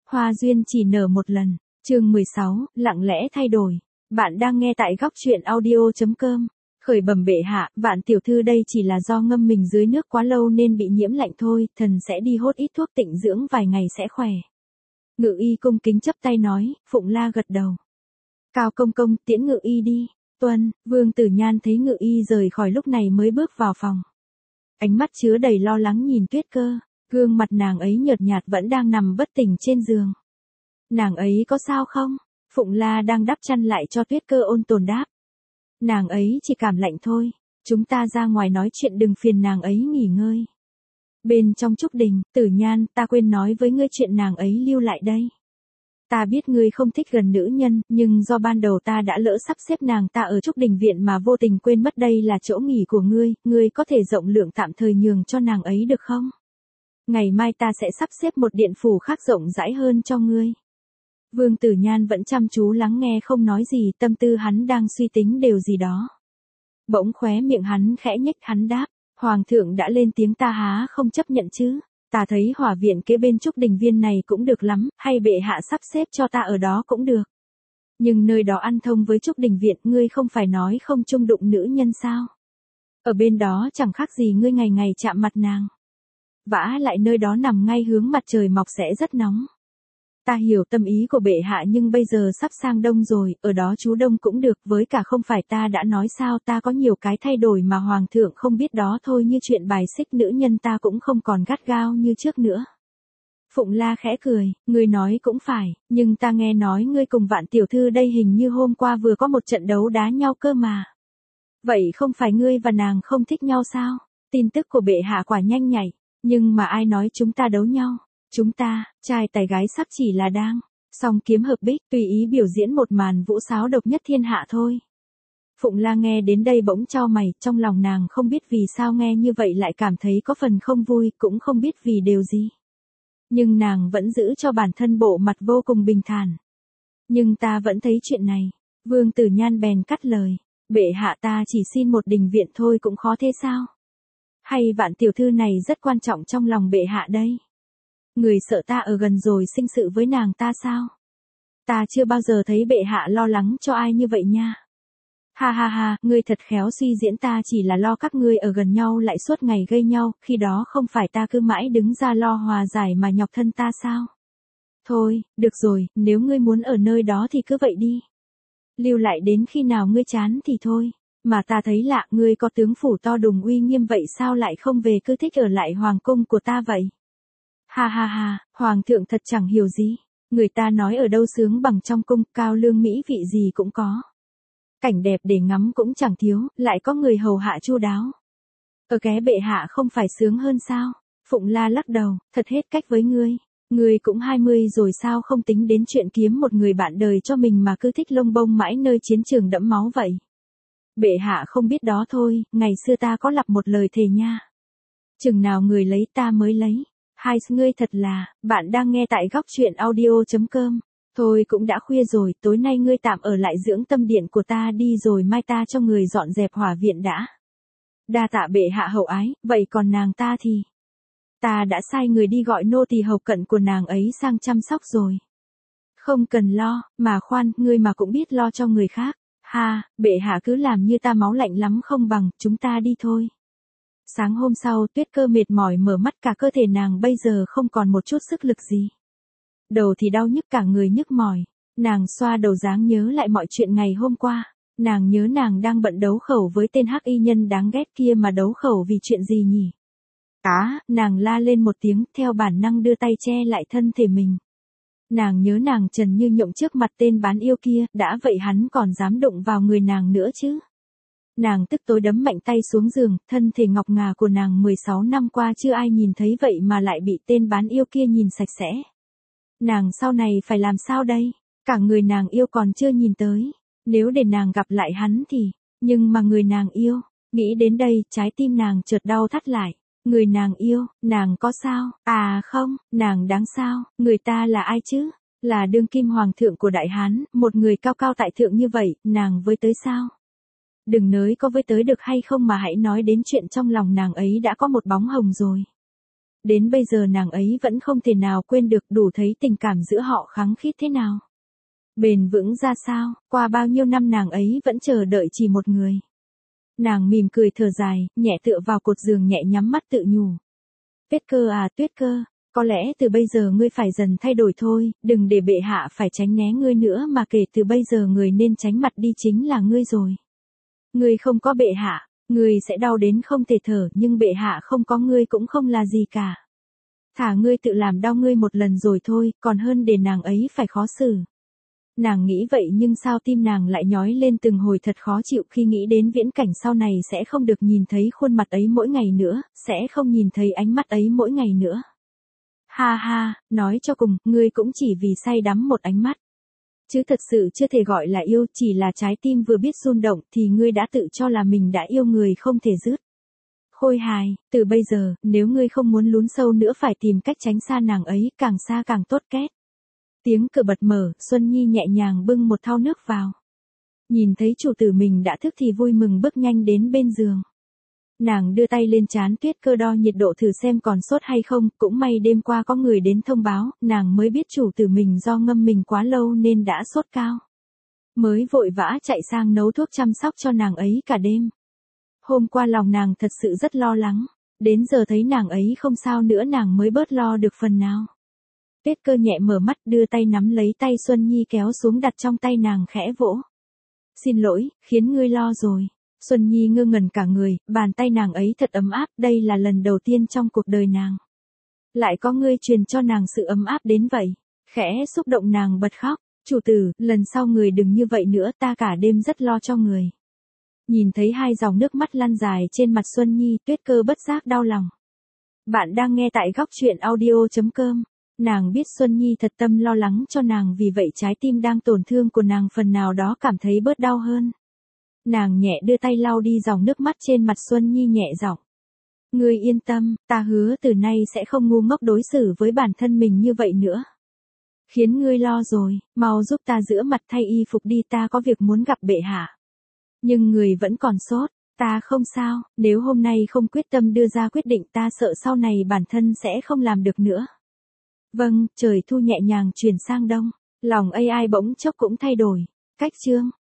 Hoa duyên chỉ nở một lần. Chương 16, lặng lẽ thay đổi. Bạn đang nghe tại góc truyện audio.com. Khởi bẩm bệ hạ, Vạn tiểu thư đây chỉ là do ngâm mình dưới nước quá lâu nên bị nhiễm lạnh thôi, thần sẽ đi hốt ít thuốc tịnh dưỡng vài ngày sẽ khỏe. Ngự y cung kính chắp tay nói, Phụng La gật đầu. Cao công công, tiễn ngự y đi. Tuân. Vương Tử Nhan thấy ngự y rời khỏi lúc này mới bước vào phòng. Ánh mắt chứa đầy lo lắng nhìn Tuyết Cơ, gương mặt nàng ấy nhợt nhạt vẫn đang nằm bất tỉnh trên giường. Nàng ấy có sao không? Phụng La đang đắp chăn lại cho Tuyết Cơ ôn tồn đáp. Nàng ấy chỉ cảm lạnh thôi, chúng ta ra ngoài nói chuyện đừng phiền nàng ấy nghỉ ngơi. Bên trong Trúc Đình, Tử Nhan, ta quên nói với ngươi chuyện nàng ấy lưu lại đây. Ta biết ngươi không thích gần nữ nhân, nhưng do ban đầu ta đã lỡ sắp xếp nàng ta ở Trúc Đình viện mà vô tình quên mất đây là chỗ nghỉ của ngươi có thể rộng lượng tạm thời nhường cho nàng ấy được không? Ngày mai ta sẽ sắp xếp một điện phủ khác rộng rãi hơn cho ngươi. Vương Tử Nhan vẫn chăm chú lắng nghe không nói gì, tâm tư hắn đang suy tính điều gì đó. Bỗng khóe miệng hắn khẽ nhếch, hắn đáp, Hoàng thượng đã lên tiếng ta há không chấp nhận chứ. Ta thấy hỏa viện kế bên Trúc Đình viên này cũng được lắm, hay bệ hạ sắp xếp cho ta ở đó cũng được. Nhưng nơi đó ăn thông với Trúc Đình viện, ngươi không phải nói không chung đụng nữ nhân sao? Ở bên đó chẳng khác gì ngươi ngày ngày chạm mặt nàng. Vả lại nơi đó nằm ngay hướng mặt trời mọc sẽ rất nóng. Ta hiểu tâm ý của bệ hạ nhưng bây giờ sắp sang đông rồi, ở đó trú đông cũng được, với cả không phải ta đã nói sao, ta có nhiều cái thay đổi mà hoàng thượng không biết đó thôi, như chuyện bài xích nữ nhân ta cũng không còn gắt gao như trước nữa. Phụng La khẽ cười, ngươi nói cũng phải, nhưng ta nghe nói ngươi cùng Vạn tiểu thư đây hình như hôm qua vừa có một trận đấu đá nhau cơ mà. Vậy không phải ngươi và nàng không thích nhau sao? Tin tức của bệ hạ quả nhanh nhạy, nhưng mà ai nói chúng ta đấu nhau? Chúng ta, trai tài gái sắc chỉ là đang song kiếm hợp bích, tùy ý biểu diễn một màn vũ sáo độc nhất thiên hạ thôi. Phụng La nghe đến đây bỗng chau mày, trong lòng nàng không biết vì sao nghe như vậy lại cảm thấy có phần không vui, cũng không biết vì điều gì. Nhưng nàng vẫn giữ cho bản thân bộ mặt vô cùng bình thản. Nhưng ta vẫn thấy chuyện này. Vương Tử Nhan bèn cắt lời, bệ hạ ta chỉ xin một đình viện thôi cũng khó thế sao? Hay Vạn tiểu thư này rất quan trọng trong lòng bệ hạ đây? Người sợ ta ở gần rồi sinh sự với nàng ta sao? Ta chưa bao giờ thấy bệ hạ lo lắng cho ai như vậy nha. Ha ha ha, ngươi thật khéo suy diễn, ta chỉ là lo các ngươi ở gần nhau lại suốt ngày gây nhau, khi đó không phải ta cứ mãi đứng ra lo hòa giải mà nhọc thân ta sao? Thôi, được rồi, nếu ngươi muốn ở nơi đó thì cứ vậy đi. Lưu lại đến khi nào ngươi chán thì thôi. Mà ta thấy lạ, ngươi có tướng phủ to đùng uy nghiêm vậy sao lại không về, cứ thích ở lại hoàng cung của ta vậy? Ha ha ha, hoàng thượng thật chẳng hiểu gì. Người ta nói ở đâu sướng bằng trong cung, cao lương mỹ vị gì cũng có. Cảnh đẹp để ngắm cũng chẳng thiếu, lại có người hầu hạ chu đáo. Ở ké bệ hạ không phải sướng hơn sao? Phụng La lắc đầu, thật hết cách với ngươi. Ngươi cũng 20 rồi sao không tính đến chuyện kiếm một người bạn đời cho mình mà cứ thích lông bông mãi nơi chiến trường đẫm máu vậy? Bệ hạ không biết đó thôi, ngày xưa ta có lập một lời thề nha. Chừng nào người lấy ta mới lấy. Hai ngươi thật là, bạn đang nghe tại góc truyện audio.com. Thôi cũng đã khuya rồi, tối nay ngươi tạm ở lại dưỡng tâm điện của ta đi rồi mai ta cho người dọn dẹp hỏa viện đã. Đa tạ bệ hạ hậu ái, vậy còn nàng ta thì? Ta đã sai người đi gọi nô tỳ hầu cận của nàng ấy sang chăm sóc rồi. Không cần lo, mà khoan, ngươi mà cũng biết lo cho người khác. Ha, bệ hạ cứ làm như ta máu lạnh lắm không bằng, chúng ta đi thôi. Sáng hôm sau, Tuyết Cơ mệt mỏi mở mắt, cả cơ thể nàng bây giờ không còn một chút sức lực gì. Đầu thì đau nhức, cả người nhức mỏi. Nàng xoa đầu dáng nhớ lại mọi chuyện ngày hôm qua. Nàng nhớ nàng đang bận đấu khẩu với tên hắc y nhân đáng ghét kia, mà đấu khẩu vì chuyện gì nhỉ? Nàng la lên một tiếng, theo bản năng đưa tay che lại thân thể mình. Nàng nhớ nàng trần như nhộng trước mặt tên bán yêu kia, đã vậy hắn còn dám đụng vào người nàng nữa chứ. Nàng tức tối đấm mạnh tay xuống giường, thân thể ngọc ngà của nàng 16 năm qua chưa ai nhìn thấy vậy mà lại bị tên bán yêu kia nhìn sạch sẽ. Nàng sau này phải làm sao đây? Cả người nàng yêu còn chưa nhìn tới. Nếu để nàng gặp lại hắn thì, nhưng mà người nàng yêu, nghĩ đến đây, trái tim nàng chợt đau thắt lại. Người nàng yêu, nàng có sao? À không, nàng đáng sao? Người ta là ai chứ? Là đương kim hoàng thượng của Đại Hán, một người cao cao tại thượng như vậy, nàng với tới sao? Đừng nói có với tới được hay không mà hãy nói đến chuyện trong lòng nàng ấy đã có một bóng hồng rồi. Đến bây giờ nàng ấy vẫn không thể nào quên được, đủ thấy tình cảm giữa họ khăng khít thế nào. Bền vững ra sao, qua bao nhiêu năm nàng ấy vẫn chờ đợi chỉ một người. Nàng mỉm cười thở dài, nhẹ tựa vào cột giường nhẹ nhắm mắt tự nhủ. Tuyết Cơ à Tuyết Cơ, có lẽ từ bây giờ ngươi phải dần thay đổi thôi, đừng để bệ hạ phải tránh né ngươi nữa mà kể từ bây giờ người nên tránh mặt đi chính là ngươi rồi. Ngươi không có bệ hạ, ngươi sẽ đau đến không thể thở, nhưng bệ hạ không có ngươi cũng không là gì cả. Thả ngươi tự làm đau ngươi một lần rồi thôi, còn hơn để nàng ấy phải khó xử. Nàng nghĩ vậy nhưng sao tim nàng lại nhói lên từng hồi thật khó chịu khi nghĩ đến viễn cảnh sau này sẽ không được nhìn thấy khuôn mặt ấy mỗi ngày nữa, sẽ không nhìn thấy ánh mắt ấy mỗi ngày nữa. Ha ha, nói cho cùng, ngươi cũng chỉ vì say đắm một ánh mắt. Chứ thật sự chưa thể gọi là yêu, chỉ là trái tim vừa biết rung động thì ngươi đã tự cho là mình đã yêu người không thể dứt. Khôi hài, từ bây giờ, nếu ngươi không muốn lún sâu nữa phải tìm cách tránh xa nàng ấy, càng xa càng tốt két. Tiếng cửa bật mở, Xuân Nhi nhẹ nhàng bưng một thau nước vào. Nhìn thấy chủ tử mình đã thức thì vui mừng bước nhanh đến bên giường. Nàng đưa tay lên trán Tuyết Cơ đo nhiệt độ thử xem còn sốt hay không, cũng may đêm qua có người đến thông báo, nàng mới biết chủ tử mình do ngâm mình quá lâu nên đã sốt cao. Mới vội vã chạy sang nấu thuốc chăm sóc cho nàng ấy cả đêm. Hôm qua lòng nàng thật sự rất lo lắng, đến giờ thấy nàng ấy không sao nữa nàng mới bớt lo được phần nào. Tuyết Cơ nhẹ mở mắt đưa tay nắm lấy tay Xuân Nhi kéo xuống đặt trong tay nàng khẽ vỗ. Xin lỗi, khiến ngươi lo rồi. Xuân Nhi ngơ ngẩn cả người, bàn tay nàng ấy thật ấm áp, đây là lần đầu tiên trong cuộc đời nàng. Lại có ngươi truyền cho nàng sự ấm áp đến vậy. Khẽ xúc động nàng bật khóc. Chủ tử, lần sau người đừng như vậy nữa, ta cả đêm rất lo cho người. Nhìn thấy hai dòng nước mắt lăn dài trên mặt Xuân Nhi, Tuyết Cơ bất giác đau lòng. Bạn đang nghe tại góc truyện audio.com. Nàng biết Xuân Nhi thật tâm lo lắng cho nàng, vì vậy trái tim đang tổn thương của nàng phần nào đó cảm thấy bớt đau hơn. Nàng nhẹ đưa tay lau đi dòng nước mắt trên mặt Xuân Nhi nhẹ giọng. Ngươi yên tâm, ta hứa từ nay sẽ không ngu ngốc đối xử với bản thân mình như vậy nữa. Khiến ngươi lo rồi, mau giúp ta rửa mặt thay y phục đi, ta có việc muốn gặp bệ hạ. Nhưng người vẫn còn sốt, ta không sao, nếu hôm nay không quyết tâm đưa ra quyết định ta sợ sau này bản thân sẽ không làm được nữa. Vâng, trời thu nhẹ nhàng chuyển sang đông, lòng AI bỗng chốc cũng thay đổi. Cách chương